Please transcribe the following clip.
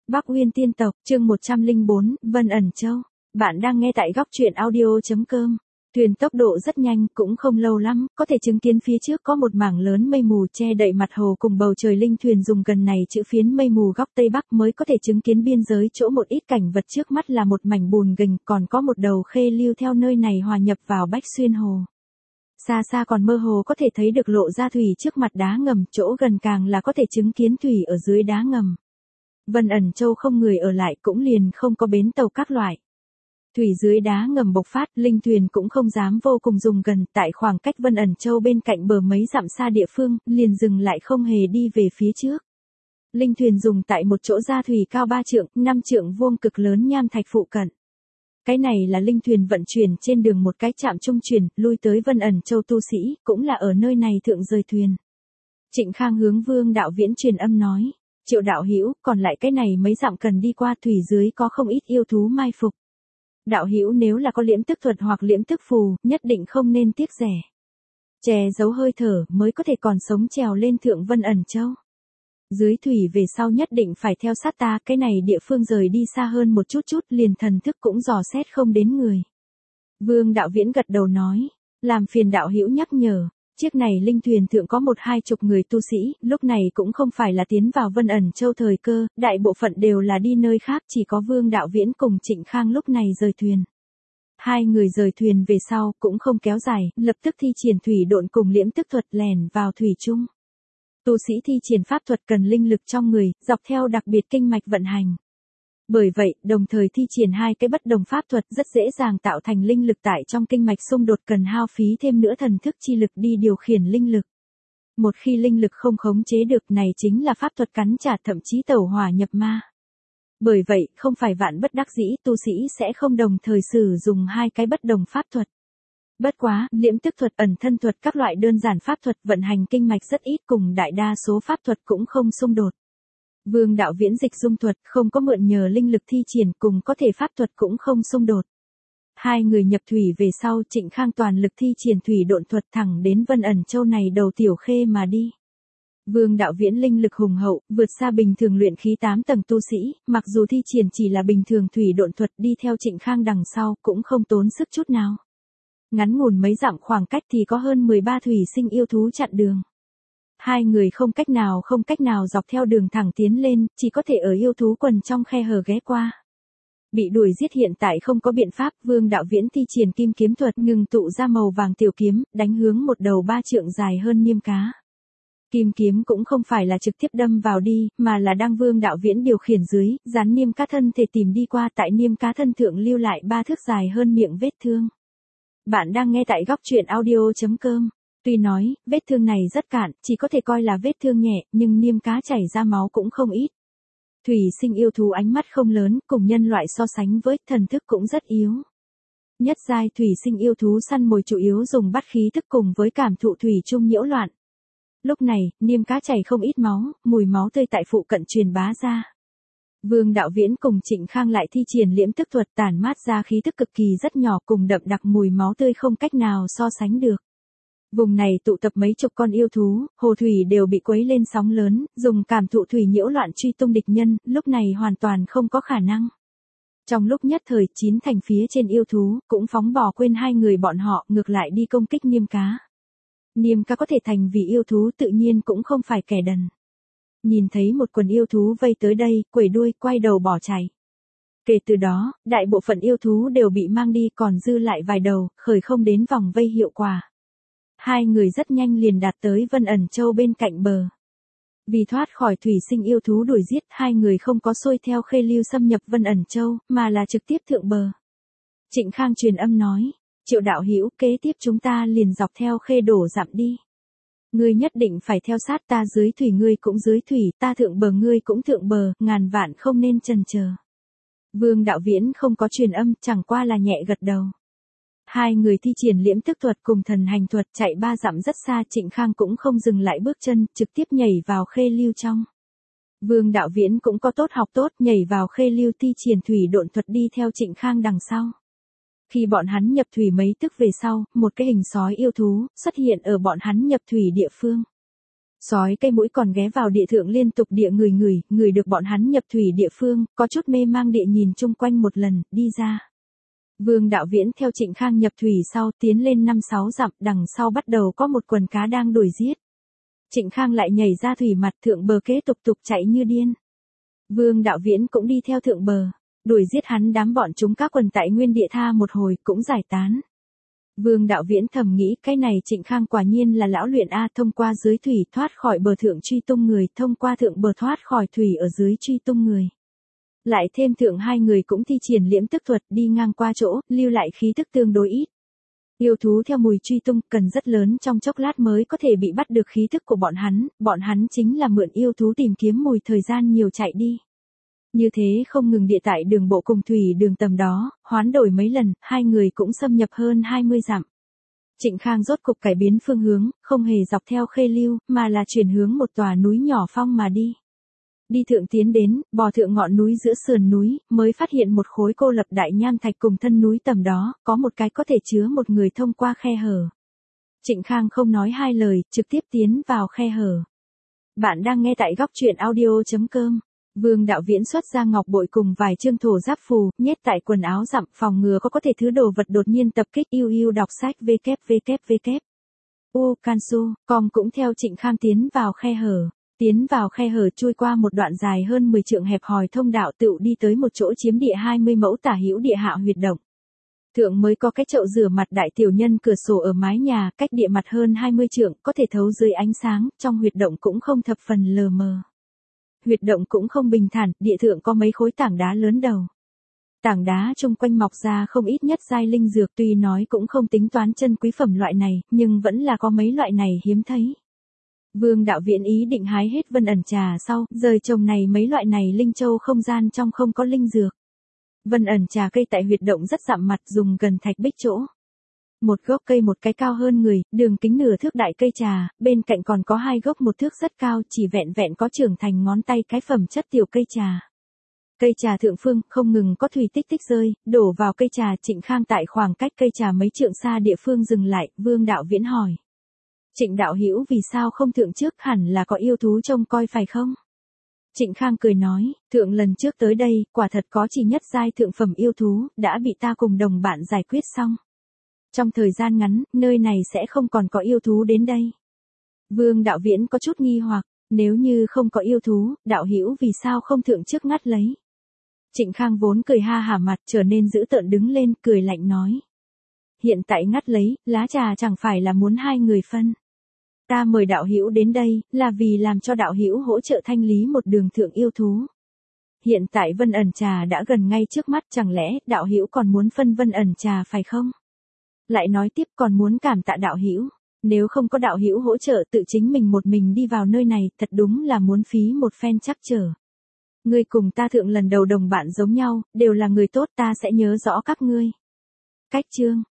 Bắc Uyên Tiên Tộc, chương 104, Vân ẩn châu. Bạn đang nghe tại góc truyện audio.com. Thuyền tốc độ rất nhanh, cũng không lâu lắm, có thể chứng kiến phía trước có một mảng lớn mây mù che đậy mặt hồ cùng bầu trời. Linh thuyền dùng gần này chữ phiến mây mù góc Tây Bắc mới có thể chứng kiến biên giới. Chỗ một ít cảnh vật trước mắt là một mảnh bùn gềnh, còn có một đầu khê lưu theo nơi này hòa nhập vào Bách Xuyên Hồ. Xa xa còn mơ hồ có thể thấy được lộ ra thủy trước mặt đá ngầm, chỗ gần càng là có thể chứng kiến thủy ở dưới đá ngầm. Vân ẩn châu không người ở lại, cũng liền không có bến tàu các loại. Thủy dưới đá ngầm bộc phát, linh thuyền cũng không dám vô cùng dùng gần, tại khoảng cách Vân ẩn châu bên cạnh bờ mấy dặm xa địa phương, liền dừng lại không hề đi về phía trước. Linh thuyền dùng tại một chỗ ra thủy cao 3 trượng, 5 trượng vuông cực lớn nham thạch phụ cận. Cái này là linh thuyền vận chuyển trên đường một cái trạm trung chuyển, lui tới Vân ẩn châu tu sĩ, cũng là ở nơi này thượng rời thuyền. Trịnh Khang hướng Vương Đạo Viễn truyền âm nói, Triệu đạo hữu, còn lại cái này mấy dặm cần đi qua, thủy dưới có không ít yêu thú mai phục. Đạo hữu nếu là có liễm tức thuật hoặc liễm tức phù, nhất định không nên tiếc rẻ. Che giấu hơi thở mới có thể còn sống trèo lên thượng Vân ẩn châu. Dưới thủy về sau nhất định phải theo sát ta, cái này địa phương rời đi xa hơn một chút liền thần thức cũng dò xét không đến người. Vương Đạo Viễn gật đầu nói, làm phiền đạo hữu nhắc nhở. Chiếc này linh thuyền thượng có 1-2 chục người tu sĩ, lúc này cũng không phải là tiến vào Vân ẩn châu thời cơ, đại bộ phận đều là đi nơi khác, chỉ có Vương Đạo Viễn cùng Trịnh Khang lúc này rời thuyền. Hai người rời thuyền về sau, cũng không kéo dài, lập tức thi triển thủy độn cùng liễm tức thuật lèn vào thủy trung. Tu sĩ thi triển pháp thuật cần linh lực trong người, dọc theo đặc biệt kinh mạch vận hành. Bởi vậy, đồng thời thi triển hai cái bất đồng pháp thuật rất dễ dàng tạo thành linh lực tại trong kinh mạch xung đột, cần hao phí thêm nữa thần thức chi lực đi điều khiển linh lực. Một khi linh lực không khống chế được, này chính là pháp thuật cắn trả, thậm chí tẩu hỏa nhập ma. Bởi vậy, không phải vạn bất đắc dĩ, tu sĩ sẽ không đồng thời sử dụng hai cái bất đồng pháp thuật. Bất quá, liễm tức thuật, ẩn thân thuật, các loại đơn giản pháp thuật vận hành kinh mạch rất ít, cùng đại đa số pháp thuật cũng không xung đột. Vương Đạo Viễn dịch dung thuật, không có mượn nhờ linh lực thi triển, cùng có thể pháp thuật cũng không xung đột. Hai người nhập thủy về sau, Trịnh Khang toàn lực thi triển thủy độn thuật thẳng đến Vân ẩn châu này đầu tiểu khê mà đi. Vương Đạo Viễn linh lực hùng hậu, vượt xa bình thường luyện khí 8 tầng tu sĩ, mặc dù thi triển chỉ là bình thường thủy độn thuật, đi theo Trịnh Khang đằng sau, cũng không tốn sức chút nào. Ngắn ngủn mấy dặm khoảng cách thì có hơn 13 thủy sinh yêu thú chặn đường. Hai người không cách nào dọc theo đường thẳng tiến lên, chỉ có thể ở yêu thú quần trong khe hở ghé qua. Bị đuổi giết hiện tại không có biện pháp, Vương Đạo Viễn thi triển kim kiếm thuật, ngừng tụ ra màu vàng tiểu kiếm, đánh hướng một đầu 3 trượng dài hơn niêm cá. Kim kiếm cũng không phải là trực tiếp đâm vào đi, mà là đang Vương Đạo Viễn điều khiển dưới, dán niêm cá thân thể tìm đi qua, tại niêm cá thân thượng lưu lại 3 thước dài hơn miệng vết thương. Bạn đang nghe tại góc truyện audio.com. Tuy nói, vết thương này rất cạn, chỉ có thể coi là vết thương nhẹ, nhưng niêm cá chảy ra máu cũng không ít. Thủy sinh yêu thú ánh mắt không lớn, cùng nhân loại so sánh với, thần thức cũng rất yếu. Nhất giai thủy sinh yêu thú săn mồi chủ yếu dùng bắt khí thức cùng với cảm thụ thủy chung nhiễu loạn. Lúc này, niêm cá chảy không ít máu, mùi máu tươi tại phụ cận truyền bá ra. Vương Đạo Viễn cùng Trịnh Khang lại thi triển liễm tức thuật, tản mát ra khí tức cực kỳ rất nhỏ, cùng đậm đặc mùi máu tươi không cách nào so sánh được. Vùng này tụ tập mấy chục con yêu thú, hồ thủy đều bị quấy lên sóng lớn, dùng cảm thụ thủy nhiễu loạn truy tung địch nhân, lúc này hoàn toàn không có khả năng. Trong lúc nhất thời, 9 thành phía trên yêu thú, cũng phóng bỏ quên hai người bọn họ, ngược lại đi công kích niêm cá. Niêm cá có thể thành vì yêu thú tự nhiên cũng không phải kẻ đần. Nhìn thấy một quần yêu thú vây tới đây, quẩy đuôi, quay đầu bỏ chạy. Kể từ đó, đại bộ phận yêu thú đều bị mang đi, còn dư lại vài đầu, khởi không đến vòng vây hiệu quả. Hai người rất nhanh liền đạt tới Vân ẩn châu bên cạnh bờ. Vì thoát khỏi thủy sinh yêu thú đuổi giết, hai người không có xuôi theo khê lưu xâm nhập Vân ẩn châu, mà là trực tiếp thượng bờ. Trịnh Khang truyền âm nói, Triệu đạo hữu, kế tiếp chúng ta liền dọc theo khê đổ dặm đi. Ngươi nhất định phải theo sát ta, dưới thủy ngươi cũng dưới thủy, ta thượng bờ ngươi cũng thượng bờ, ngàn vạn không nên chần chờ. Vương Đạo Viễn không có truyền âm, chẳng qua là nhẹ gật đầu. Hai người thi triển liễm tức thuật cùng thần hành thuật, chạy 3 dặm rất xa, Trịnh Khang cũng không dừng lại bước chân, trực tiếp nhảy vào khê lưu trong. Vương Đạo Viễn cũng có tốt học tốt, nhảy vào khê lưu thi triển thủy độn thuật đi theo Trịnh Khang đằng sau. Khi bọn hắn nhập thủy mấy tức về sau, một cái hình sói yêu thú xuất hiện ở bọn hắn nhập thủy địa phương. Sói cây mũi còn ghé vào địa thượng liên tục địa người được bọn hắn nhập thủy địa phương, có chút mê mang địa nhìn chung quanh một lần, đi ra. Vương Đạo Viễn theo Trịnh Khang nhập thủy sau tiến lên 5-6 dặm, đằng sau bắt đầu có một quần cá đang đuổi giết. Trịnh Khang lại nhảy ra thủy mặt thượng bờ kế tục chạy như điên. Vương Đạo Viễn cũng đi theo thượng bờ, đuổi giết hắn đám bọn chúng các quần tại nguyên địa tha một hồi cũng giải tán. Vương Đạo Viễn thầm nghĩ cái này Trịnh Khang quả nhiên là lão luyện A, thông qua dưới thủy thoát khỏi bờ thượng truy tung người, thông qua thượng bờ thoát khỏi thủy ở dưới truy tung người. Lại thêm thượng hai người cũng thi triển liễm tức thuật đi ngang qua chỗ, lưu lại khí tức tương đối ít. Yêu thú theo mùi truy tung cần rất lớn trong chốc lát mới có thể bị bắt được khí tức của bọn hắn chính là mượn yêu thú tìm kiếm mùi thời gian nhiều chạy đi. Như thế không ngừng địa tại đường bộ cùng thủy đường tầm đó, hoán đổi mấy lần, hai người cũng xâm nhập hơn 20 dặm. Trịnh Khang rốt cục cải biến phương hướng, không hề dọc theo khê lưu, mà là chuyển hướng một tòa núi nhỏ phong mà đi. Đi thượng tiến đến, bò thượng ngọn núi giữa sườn núi, mới phát hiện một khối cô lập đại nham thạch cùng thân núi tầm đó, có một cái có thể chứa một người thông qua khe hở. Trịnh Khang không nói hai lời, trực tiếp tiến vào khe hở. Bạn đang nghe tại góc truyện audio.com. Vương Đạo Viễn xuất ra ngọc bội cùng vài chương thổ giáp phù, nhét tại quần áo dặm, phòng ngừa có thể thứ đồ vật đột nhiên tập kích. Yêu đọc sách www. Cansu.com cũng theo Trịnh Khang tiến vào khe hở. Tiến vào khe hở chui qua một đoạn dài hơn 10 trượng hẹp hòi thông đạo tựu đi tới một chỗ chiếm địa 20 mẫu tả hữu địa hạ huyệt động. Thượng mới có cái chậu rửa mặt đại tiểu nhân cửa sổ ở mái nhà, cách địa mặt hơn 20 trượng, có thể thấu dưới ánh sáng, trong huyệt động cũng không thập phần lờ mờ. Huyệt động cũng không bình thản, địa thượng có mấy khối tảng đá lớn đầu. Tảng đá chung quanh mọc ra không ít nhất giai linh dược, tuy nói cũng không tính toán chân quý phẩm loại này, nhưng vẫn là có mấy loại này hiếm thấy. Vương Đạo Viễn ý định hái hết vân ẩn trà sau, rời trồng này mấy loại này linh châu không gian trong không có linh dược. Vân ẩn trà cây tại huyệt động rất dặm mặt, dùng gần thạch bích chỗ. Một gốc cây một cái cao hơn người, đường kính nửa thước đại cây trà, bên cạnh còn có hai gốc một thước rất cao, chỉ vẹn vẹn có trưởng thành ngón tay cái phẩm chất tiểu cây trà. Cây trà thượng phương không ngừng có thủy tích tích rơi, đổ vào cây trà. Trịnh Khang tại khoảng cách cây trà mấy trượng xa địa phương dừng lại, Vương Đạo Viễn hỏi. Trịnh đạo hữu vì sao không thượng trước, hẳn là có yêu thú trông coi phải không? Trịnh Khang cười nói, thượng lần trước tới đây, quả thật có chỉ nhất giai thượng phẩm yêu thú, đã bị ta cùng đồng bạn giải quyết xong. Trong thời gian ngắn, nơi này sẽ không còn có yêu thú đến đây. Vương Đạo Viễn có chút nghi hoặc, nếu như không có yêu thú, đạo hữu vì sao không thượng trước ngắt lấy? Trịnh Khang vốn cười ha hả mặt trở nên dữ tợn đứng lên, cười lạnh nói. Hiện tại ngắt lấy, lá trà chẳng phải là muốn hai người phân. Ta mời đạo hữu đến đây, là vì làm cho đạo hữu hỗ trợ thanh lý một đường thượng yêu thú. Hiện tại vân ẩn trà đã gần ngay trước mắt, chẳng lẽ đạo hữu còn muốn phân vân ẩn trà phải không? Lại nói tiếp còn muốn cảm tạ đạo hữu, nếu không có đạo hữu hỗ trợ tự chính mình một mình đi vào nơi này, thật đúng là muốn phí một phen trắc trở. Ngươi cùng ta thượng lần đầu đồng bạn giống nhau, đều là người tốt, ta sẽ nhớ rõ các ngươi. Cách chương